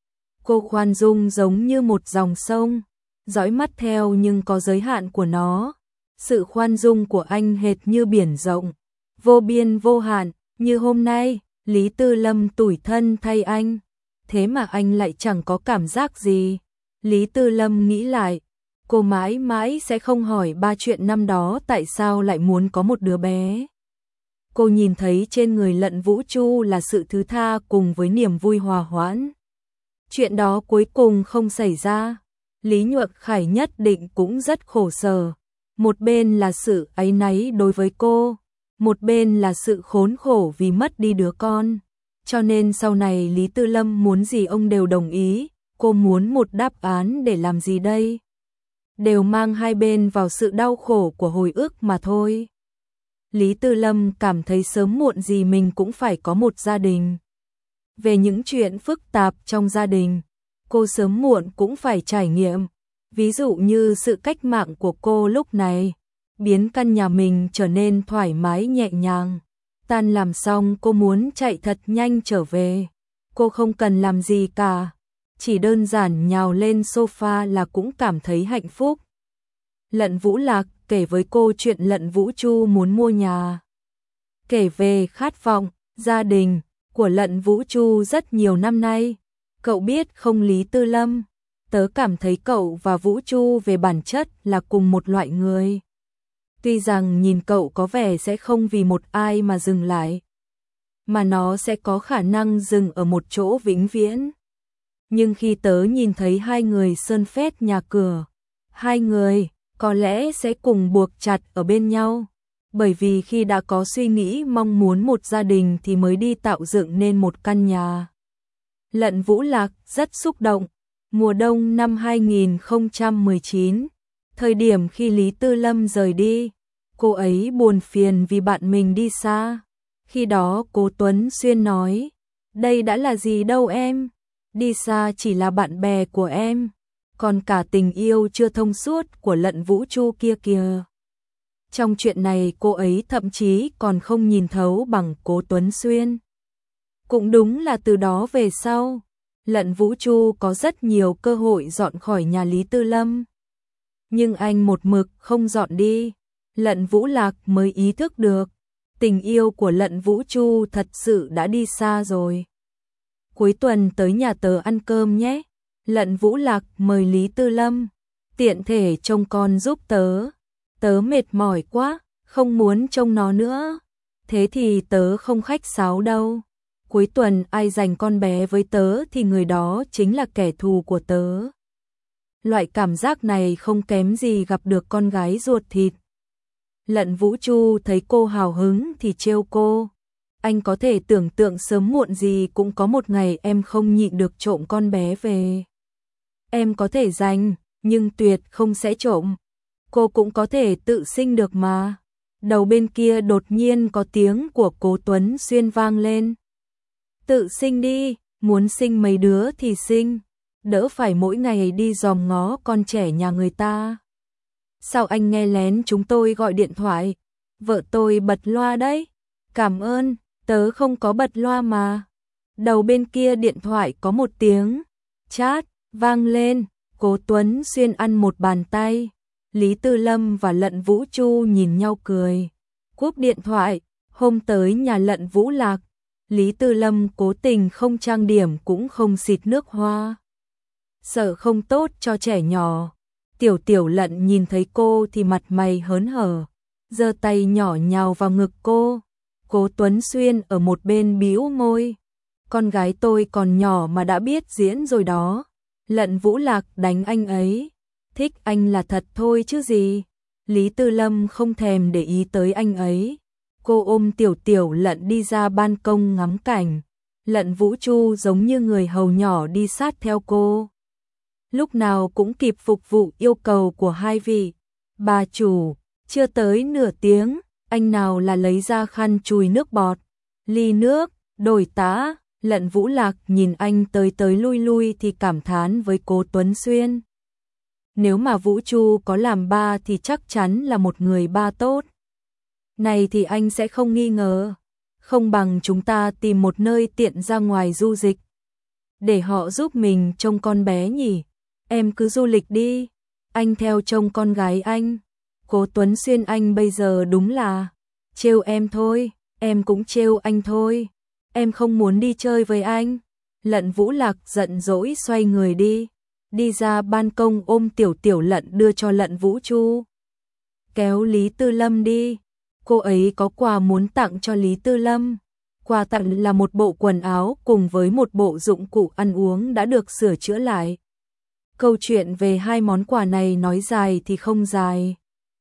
A: Cô khoan dung giống như một dòng sông, dõi mắt theo nhưng có giới hạn của nó. Sự khoan dung của anh hệt như biển rộng, vô biên vô hạn, như hôm nay, Lý Tư Lâm tủi thân thay anh, thế mà anh lại chẳng có cảm giác gì. Lý Tư Lâm nghĩ lại, cô mãi mãi sẽ không hỏi ba chuyện năm đó tại sao lại muốn có một đứa bé. Cô nhìn thấy trên người Lận Vũ Chu là sự thứ tha cùng với niềm vui hòa hoãn. Chuyện đó cuối cùng không xảy ra, Lý Nhuận Khải nhất định cũng rất khổ sở. Một bên là sự áy náy đối với cô, một bên là sự khốn khổ vì mất đi đứa con. Cho nên sau này Lý Tư Lâm muốn gì ông đều đồng ý, cô muốn một đáp án để làm gì đây? Đều mang hai bên vào sự đau khổ của hồi ức mà thôi. Lý Tư Lâm cảm thấy sớm muộn gì mình cũng phải có một gia đình. Về những chuyện phức tạp trong gia đình, cô sớm muộn cũng phải trải nghiệm. Ví dụ như sự cách mạng của cô lúc này, biến căn nhà mình trở nên thoải mái nhẹ nhàng. Tan làm xong cô muốn chạy thật nhanh trở về. Cô không cần làm gì cả, chỉ đơn giản nhào lên sofa là cũng cảm thấy hạnh phúc. Lận Vũ Lạc kể với cô chuyện Lận Vũ Chu muốn mua nhà. Kể về khát vọng, gia đình của Lận Vũ Chu rất nhiều năm nay. Cậu biết không Lý Tư Lâm? Tớ cảm thấy cậu và Vũ Chu về bản chất là cùng một loại người. Tuy rằng nhìn cậu có vẻ sẽ không vì một ai mà dừng lại, mà nó sẽ có khả năng dừng ở một chỗ vĩnh viễn. Nhưng khi tớ nhìn thấy hai người sơn phết nhà cửa, hai người có lẽ sẽ cùng buộc chặt ở bên nhau. Bởi vì khi đã có suy nghĩ mong muốn một gia đình thì mới đi tạo dựng nên một căn nhà. Lận Vũ Lạc rất xúc động. Mùa đông năm hai nghìn không trăm mười chín, thời điểm khi Lý Tư Lâm rời đi, cô ấy buồn phiền vì bạn mình đi xa. Khi đó Cố Tuấn Xuyên nói, đây đã là gì đâu em, đi xa chỉ là bạn bè của em, còn cả tình yêu chưa thông suốt của Lận Vũ Chu kia kìa. Trong chuyện này cô ấy thậm chí còn không nhìn thấu bằng Cố Tuấn Xuyên. Cũng đúng là từ đó về sau, Lận Vũ Chu có rất nhiều cơ hội dọn khỏi nhà Lý Tư Lâm. Nhưng anh một mực không dọn đi, Lận Vũ Lạc mới ý thức được, tình yêu của Lận Vũ Chu thật sự đã đi xa rồi. Cuối tuần tới nhà tớ ăn cơm nhé. Lận Vũ Lạc mời Lý Tư Lâm, tiện thể trông con giúp tớ. Tớ mệt mỏi quá, không muốn trông nó nữa. Thế thì tớ không khách sáo đâu. Cuối tuần ai giành con bé với tớ thì người đó chính là kẻ thù của tớ. Loại cảm giác này không kém gì gặp được con gái ruột thịt. Lận Vũ Chu thấy cô hào hứng thì trêu cô. Anh có thể tưởng tượng sớm muộn gì cũng có một ngày em không nhịn được trộm con bé về. Em có thể giành, nhưng tuyệt không sẽ trộm. Cô cũng có thể tự sinh được mà. Đầu bên kia đột nhiên có tiếng của Cố Tuấn Xuyên vang lên. Tự sinh đi, muốn sinh mấy đứa thì sinh, đỡ phải mỗi ngày đi dòm ngó con trẻ nhà người ta. Sao anh nghe lén chúng tôi gọi điện thoại? Vợ tôi bật loa đấy. Cảm ơn, tớ không có bật loa mà. Đầu bên kia điện thoại có một tiếng chát vang lên, Cố Tuấn Xuyên ăn một bàn tay. Lý Tư Lâm và Lận Vũ Chu nhìn nhau cười. Cúp điện thoại, hôm tới nhà Lận Vũ Lạc, Lý Tư Lâm cố tình không trang điểm cũng không xịt nước hoa. Sợ không tốt cho trẻ nhỏ. Tiểu Tiểu Lận nhìn thấy cô thì mặt mày hớn hở, giơ tay nhỏ nhào vào ngực cô. Cố Tuấn Xuyên ở một bên bĩu môi. Con gái tôi còn nhỏ mà đã biết diễn rồi đó. Lận Vũ Lạc đánh anh ấy. Thích anh là thật thôi chứ gì. Lý Tư Lâm không thèm để ý tới anh ấy. Cô ôm Tiểu Tiểu Lận đi ra ban công ngắm cảnh. Lận Vũ Chu giống như người hầu nhỏ đi sát theo cô. Lúc nào cũng kịp phục vụ yêu cầu của hai vị. Bà chủ, chưa tới nửa tiếng, anh nào là lấy ra khăn chùi nước bọt. Ly nước, đổi tã. Lận Vũ Lạc nhìn anh tới tới lui lui thì cảm thán với Cố Tuấn Xuyên. Nếu mà Vũ Chu có làm ba thì chắc chắn là một người ba tốt. Này thì anh sẽ không nghi ngờ. Không bằng chúng ta tìm một nơi tiện ra ngoài du lịch. Để họ giúp mình trông con bé nhỉ. Em cứ du lịch đi. Anh theo trông con gái anh. Cố Tuấn Xuyên anh bây giờ đúng là trêu em thôi. Em cũng trêu anh thôi. Em không muốn đi chơi với anh. Lận Vũ Lạc giận dỗi xoay người đi. Đi ra ban công ôm Tiểu Tiểu Lận đưa cho Lận Vũ Chu. Kéo Lý Tư Lâm đi. Cô ấy có quà muốn tặng cho Lý Tư Lâm. Quà tặng là một bộ quần áo cùng với một bộ dụng cụ ăn uống đã được sửa chữa lại. Câu chuyện về hai món quà này nói dài thì không dài.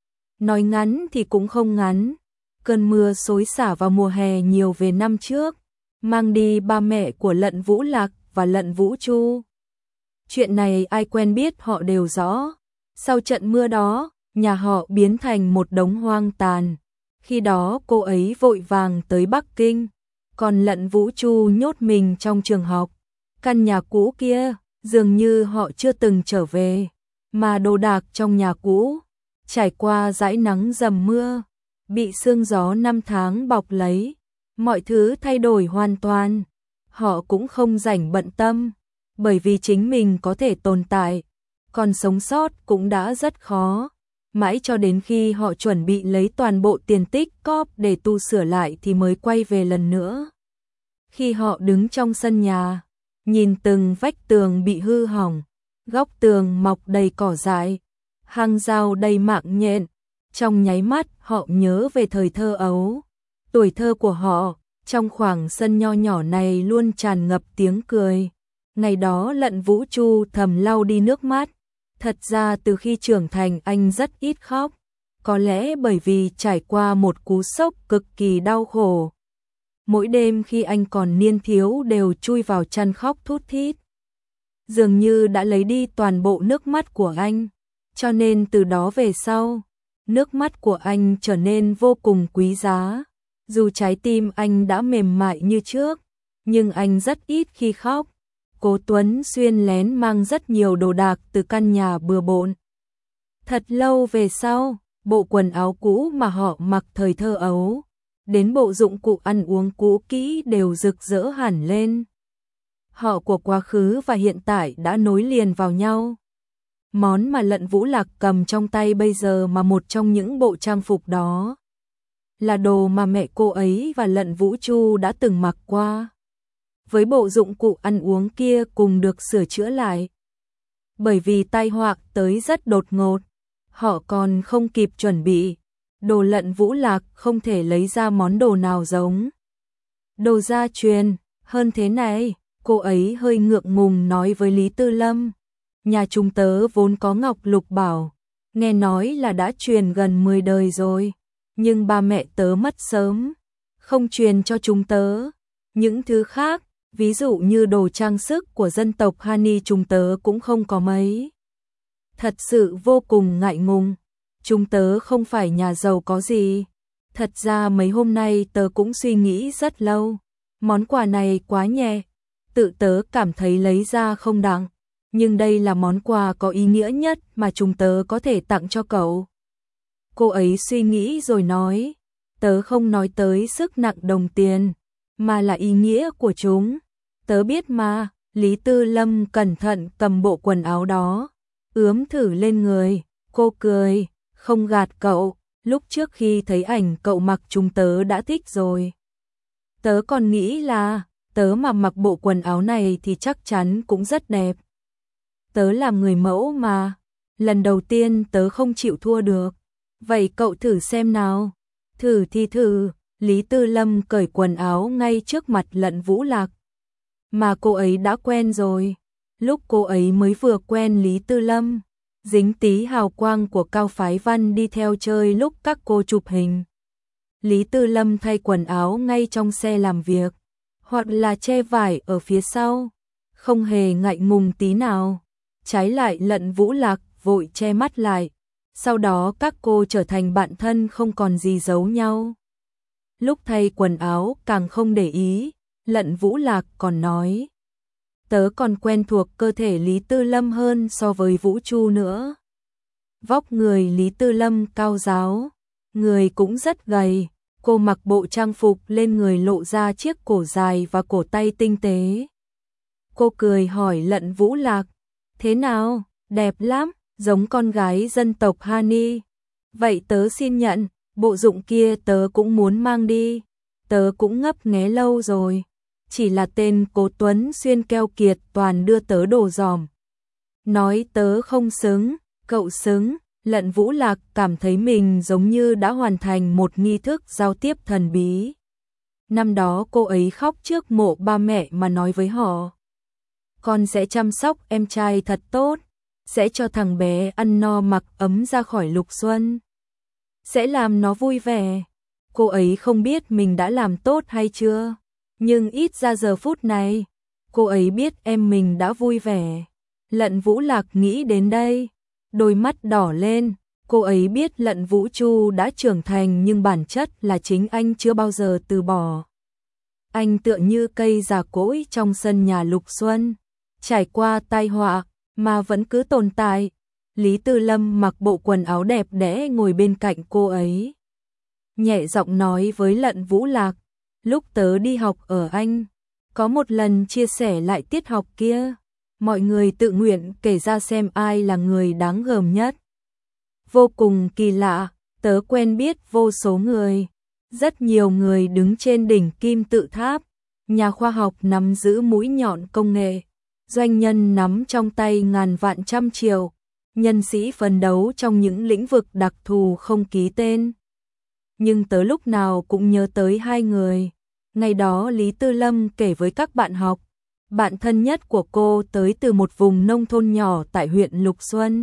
A: Nói ngắn thì cũng không ngắn. Cơn mưa xối xả vào mùa hè nhiều về năm trước, mang đi ba mẹ của Lận Vũ Lạc và Lận Vũ Chu. Chuyện này ai quen biết họ đều rõ. Sau trận mưa đó, nhà họ biến thành một đống hoang tàn. Khi đó cô ấy vội vàng tới Bắc Kinh, còn Lận Vũ Chu nhốt mình trong trường học. Căn nhà cũ kia, dường như họ chưa từng trở về, mà đồ đạc trong nhà cũ, trải qua dãi nắng dầm mưa, bị sương gió năm tháng bọc lấy, mọi thứ thay đổi hoàn toàn. Họ cũng không rảnh bận tâm, bởi vì chính mình có thể tồn tại, còn sống sót cũng đã rất khó. Mãi cho đến khi họ chuẩn bị lấy toàn bộ tiền tích cóp để tu sửa lại thì mới quay về lần nữa. Khi họ đứng trong sân nhà, nhìn từng vách tường bị hư hỏng, góc tường mọc đầy cỏ dại, hàng rào đầy mạng nhện, trong nháy mắt họ nhớ về thời thơ ấu. Tuổi thơ của họ, trong khoảng sân nho nhỏ này luôn tràn ngập tiếng cười. Ngày đó Lận Vũ Chu thầm lau đi nước mắt. Thật ra từ khi trưởng thành anh rất ít khóc, có lẽ bởi vì trải qua một cú sốc cực kỳ đau khổ. Mỗi đêm khi anh còn niên thiếu đều chui vào chăn khóc thút thít. Dường như đã lấy đi toàn bộ nước mắt của anh, cho nên từ đó về sau, nước mắt của anh trở nên vô cùng quý giá. Dù trái tim anh đã mềm mại như trước, nhưng anh rất ít khi khóc. Cố Tuấn Xuyên lén mang rất nhiều đồ đạc từ căn nhà bừa bộn. Thật lâu về sau, bộ quần áo cũ mà họ mặc thời thơ ấu, đến bộ dụng cụ ăn uống cũ kỹ đều rực rỡ hẳn lên. Họ của quá khứ và hiện tại đã nối liền vào nhau. Món mà Lận Vũ Lạc cầm trong tay bây giờ mà một trong những bộ trang phục đó là đồ mà mẹ cô ấy và Lận Vũ Chu đã từng mặc qua. Với bộ dụng cụ ăn uống kia cùng được sửa chữa lại. Bởi vì tai họa tới rất đột ngột, họ còn không kịp chuẩn bị. Đồ Lận Vũ Lạc không thể lấy ra món đồ nào giống đồ gia truyền hơn thế này. Cô ấy hơi ngượng ngùng nói với Lý Tư Lâm. Nhà chúng tớ vốn có ngọc lục bảo, nghe nói là đã truyền gần mười đời rồi, nhưng ba mẹ tớ mất sớm, không truyền cho chúng tớ. Những thứ khác, ví dụ như đồ trang sức của dân tộc Hani chúng tớ cũng không có mấy. Thật sự vô cùng ngại ngùng. Chúng tớ không phải nhà giàu có gì. Thật ra mấy hôm nay tớ cũng suy nghĩ rất lâu. Món quà này quá nhẹ, tự tớ cảm thấy lấy ra không đáng. Nhưng đây là món quà có ý nghĩa nhất mà chúng tớ có thể tặng cho cậu. Cô ấy suy nghĩ rồi nói, tớ không nói tới sức nặng đồng tiền, mà là ý nghĩa của chúng. Tớ biết mà. Lý Tư Lâm cẩn thận cầm bộ quần áo đó, ướm thử lên người, Cô cười, không gạt cậu, lúc trước khi thấy ảnh cậu mặc chúng tớ đã thích rồi. Tớ còn nghĩ là, tớ mà mặc bộ quần áo này thì chắc chắn cũng rất đẹp. Tớ làm người mẫu mà, lần đầu tiên tớ không chịu thua được. Vậy cậu thử xem nào. Thử thì thử, Lý Tư Lâm cởi quần áo ngay trước mặt Lận Vũ Lạc. Mà cô ấy đã quen rồi. Lúc cô ấy mới vừa quen Lý Tư Lâm, dính tí hào quang của Cao Phái Văn đi theo chơi lúc các cô chụp hình. Lý Tư Lâm thay quần áo ngay trong xe làm việc, hoặc là che vải ở phía sau, không hề ngại ngùng tí nào. Trái lại Lận Vũ Lạc vội che mắt lại, sau đó các cô trở thành bạn thân không còn gì giấu nhau. Lúc thay quần áo càng không để ý, Lận Vũ Lạc còn nói: tớ còn quen thuộc cơ thể Lý Tư Lâm hơn so với Vũ Chu nữa. Vóc người Lý Tư Lâm cao ráo, người cũng rất gầy, cô mặc bộ trang phục lên người lộ ra chiếc cổ dài và cổ tay tinh tế. Cô cười hỏi Lận Vũ Lạc: thế nào, đẹp lắm, giống con gái dân tộc Hani. Vậy tớ xin nhận, bộ dụng kia tớ cũng muốn mang đi, tớ cũng ngấp nghé lâu rồi. Chỉ là tên Cố Tuấn Xuyên keo kiệt toàn đưa tớ đồ giòm. Nói tớ không xứng, cậu xứng. Lận Vũ Lạc cảm thấy mình giống như đã hoàn thành một nghi thức giao tiếp thần bí. Năm đó cô ấy khóc trước mộ ba mẹ mà nói với họ: con sẽ chăm sóc em trai thật tốt, sẽ cho thằng bé ăn no mặc ấm ra khỏi lục xuân, sẽ làm nó vui vẻ. Cô ấy không biết mình đã làm tốt hay chưa, nhưng ít ra giờ phút này, cô ấy biết em mình đã vui vẻ. Lận Vũ Lạc nghĩ đến đây, đôi mắt đỏ lên, cô ấy biết Lận Vũ Chu đã trưởng thành nhưng bản chất là chính anh chưa bao giờ từ bỏ. Anh tựa như cây già cỗi trong sân nhà Lục Xuân, trải qua tai họa mà vẫn cứ tồn tại. Lý Tư Lâm mặc bộ quần áo đẹp đẽ ngồi bên cạnh cô ấy, nhẹ giọng nói với Lận Vũ Lạc: lúc tớ đi học ở Anh, có một lần chia sẻ lại tiết học kia, mọi người tự nguyện kể ra xem ai là người đáng gờm nhất. Vô cùng kỳ lạ, tớ quen biết vô số người, rất nhiều người đứng trên đỉnh kim tự tháp, nhà khoa học nắm giữ mũi nhọn công nghệ, doanh nhân nắm trong tay ngàn vạn trăm triệu, nhân sĩ phấn đấu trong những lĩnh vực đặc thù không ký tên. Nhưng tớ lúc nào cũng nhớ tới hai người. Ngày đó Lý Tư Lâm kể với các bạn học, bạn thân nhất của cô tới từ một vùng nông thôn nhỏ tại huyện Lục Xuân,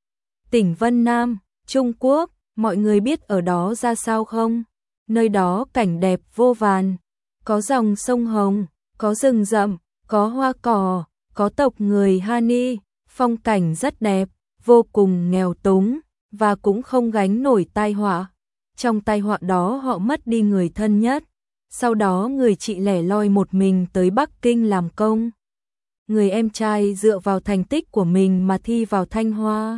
A: tỉnh Vân Nam, Trung Quốc. Mọi người biết ở đó ra sao không? Nơi đó cảnh đẹp vô vàn, có dòng sông Hồng, có rừng rậm, có hoa cỏ, có tộc người Hani, phong cảnh rất đẹp, vô cùng nghèo túng, và cũng không gánh nổi tai họa. Trong tai họa đó họ mất đi người thân nhất. Sau đó người chị lẻ loi một mình tới Bắc Kinh làm công. Người em trai dựa vào thành tích của mình mà thi vào Thanh Hoa.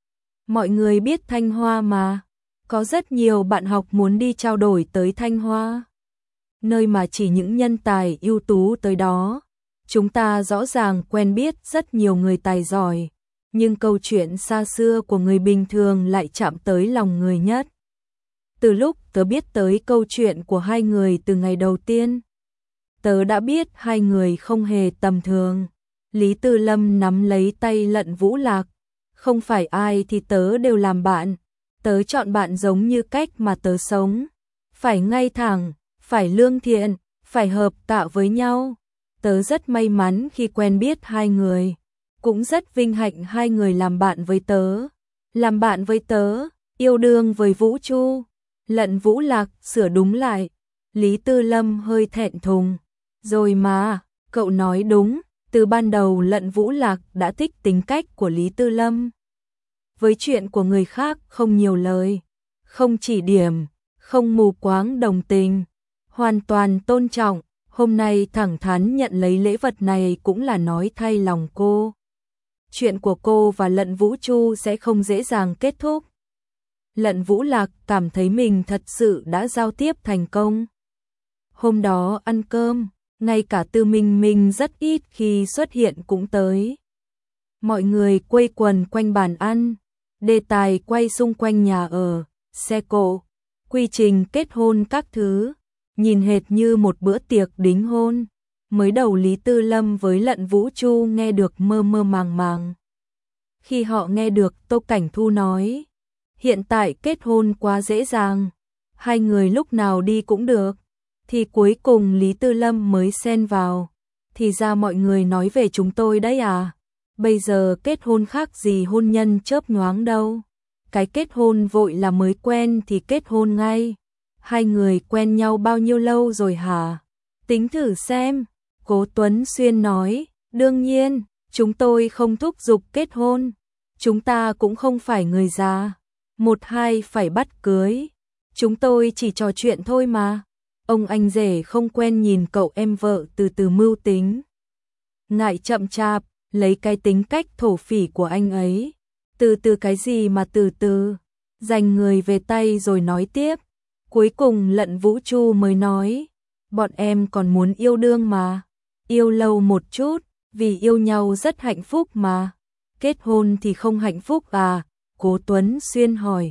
A: Mọi người biết Thanh Hoa mà, có rất nhiều bạn học muốn đi trao đổi tới Thanh Hoa, nơi mà chỉ những nhân tài ưu tú tới đó. Chúng ta rõ ràng quen biết rất nhiều người tài giỏi, nhưng câu chuyện xa xưa của người bình thường lại chạm tới lòng người nhất. Từ lúc tớ biết tới câu chuyện của hai người từ ngày đầu tiên, tớ đã biết hai người không hề tầm thường. Lý Tư Lâm nắm lấy tay Lận Vũ Lạc: không phải ai thì tớ đều làm bạn, tớ chọn bạn giống như cách mà tớ sống, phải ngay thẳng, phải lương thiện, phải hợp tạ với nhau. Tớ rất may mắn khi quen biết hai người, cũng rất vinh hạnh hai người làm bạn với tớ. Làm bạn với tớ, yêu đương với Vũ Chu. Lận Vũ Lạc sửa đúng lại. Lý Tư Lâm hơi thẹn thùng: rồi mà, cậu nói đúng, từ ban đầu Lận Vũ Lạc đã thích tính cách của Lý Tư Lâm. Với chuyện của người khác không nhiều lời, không chỉ điểm, không mù quáng đồng tình, hoàn toàn tôn trọng. Hôm nay thẳng thắn nhận lấy lễ vật này cũng là nói thay lòng cô. Chuyện của cô và Lận Vũ Chu sẽ không dễ dàng kết thúc. Lận Vũ Lạc cảm thấy mình thật sự đã giao tiếp thành công. Hôm đó ăn cơm, ngay cả Tư Minh Minh rất ít khi xuất hiện cũng tới. Mọi người quây quần quanh bàn ăn, đề tài quay xung quanh nhà ở, xe cộ, quy trình kết hôn các thứ, nhìn hệt như một bữa tiệc đính hôn. Mới đầu Lý Tư Lâm với Lận Vũ Chu nghe được mơ mơ màng màng. Khi họ nghe được Tô Cảnh Thu nói, hiện tại kết hôn quá dễ dàng, hai người lúc nào đi cũng được, thì cuối cùng Lý Tư Lâm mới xen vào. Thì ra mọi người nói về chúng tôi đấy à? Bây giờ kết hôn khác gì hôn nhân chớp nhoáng đâu. Cái kết hôn vội là mới quen thì kết hôn ngay. Hai người quen nhau bao nhiêu lâu rồi hả? Tính thử xem. Cố Tuấn Xuyên nói, đương nhiên, chúng tôi không thúc giục kết hôn. Chúng ta cũng không phải người già. Một hai phải bắt cưới. Chúng tôi chỉ trò chuyện thôi mà. Ông anh rể không quen nhìn cậu em vợ từ từ mưu tính. Ngại chậm chạp, lấy cái tính cách thổ phỉ của anh ấy. Từ từ cái gì mà từ từ, giành người về tay rồi nói tiếp. Cuối cùng Lận Vũ Chu mới nói, bọn em còn muốn yêu đương mà. Yêu lâu một chút, vì yêu nhau rất hạnh phúc mà. Kết hôn thì không hạnh phúc à? Cố Tuấn Xuyên hỏi.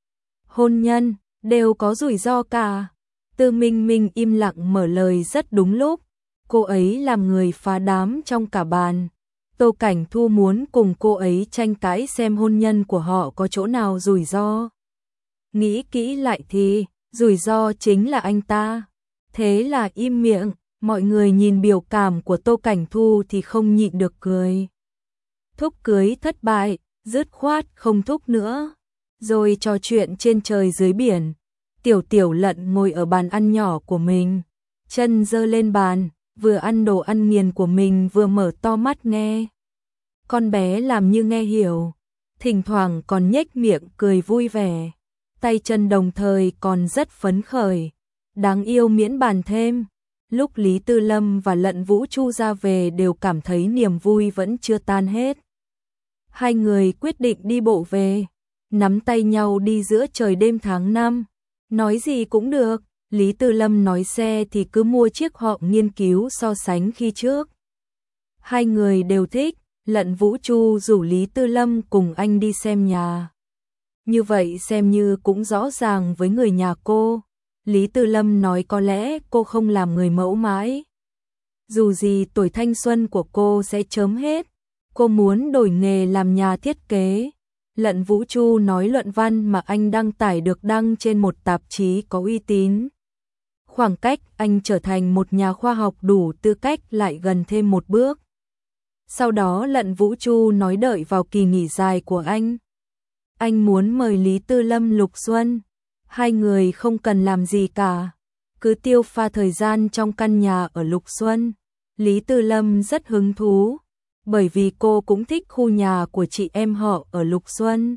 A: Hôn nhân, đều có rủi ro cả. Tư Minh Minh im lặng mở lời rất đúng lúc. Cô ấy làm người phá đám trong cả bàn. Tô Cảnh Thu muốn cùng cô ấy tranh cãi xem hôn nhân của họ có chỗ nào rủi ro. Nghĩ kỹ lại thì, rủi ro chính là anh ta. Thế là im miệng, mọi người nhìn biểu cảm của Tô Cảnh Thu thì không nhịn được cười. Thúc cưới thất bại, dứt khoát không thúc nữa. Rồi trò chuyện trên trời dưới biển. Tiểu Tiểu Lận ngồi ở bàn ăn nhỏ của mình, chân giơ lên bàn, vừa ăn đồ ăn nghiền của mình vừa mở to mắt nghe. Con bé làm như nghe hiểu, thỉnh thoảng còn nhếch miệng cười vui vẻ, tay chân đồng thời còn rất phấn khởi. Đáng yêu miễn bàn thêm. Lúc Lý Tư Lâm và Lận Vũ Chu ra về đều cảm thấy niềm vui vẫn chưa tan hết. Hai người quyết định đi bộ về, nắm tay nhau đi giữa trời đêm tháng năm. Nói gì cũng được, Lý Tư Lâm nói xe thì cứ mua chiếc họ nghiên cứu so sánh khi trước. Hai người đều thích, Lận Vũ Chu rủ Lý Tư Lâm cùng anh đi xem nhà. Như vậy xem như cũng rõ ràng với người nhà cô. Lý Tư Lâm nói có lẽ cô không làm người mẫu mãi. Dù gì tuổi thanh xuân của cô sẽ chớm hết. Cô muốn đổi nghề làm nhà thiết kế. Lận Vũ Chu nói luận văn mà anh đăng tải được đăng trên một tạp chí có uy tín. Khoảng cách anh trở thành một nhà khoa học đủ tư cách lại gần thêm một bước. Sau đó Lận Vũ Chu nói đợi vào kỳ nghỉ dài của anh. Anh muốn mời Lý Tư Lâm Lục Xuân. Hai người không cần làm gì cả, cứ tiêu pha thời gian trong căn nhà ở Lục Xuân. Lý Tư Lâm rất hứng thú, bởi vì cô cũng thích khu nhà của chị em họ ở Lục Xuân.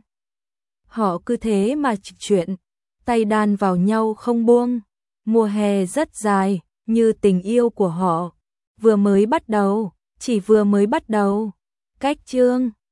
A: Họ cứ thế mà chuyện, tay đan vào nhau không buông. Mùa hè rất dài, như tình yêu của họ. Vừa mới bắt đầu, chỉ vừa mới bắt đầu. Cách chương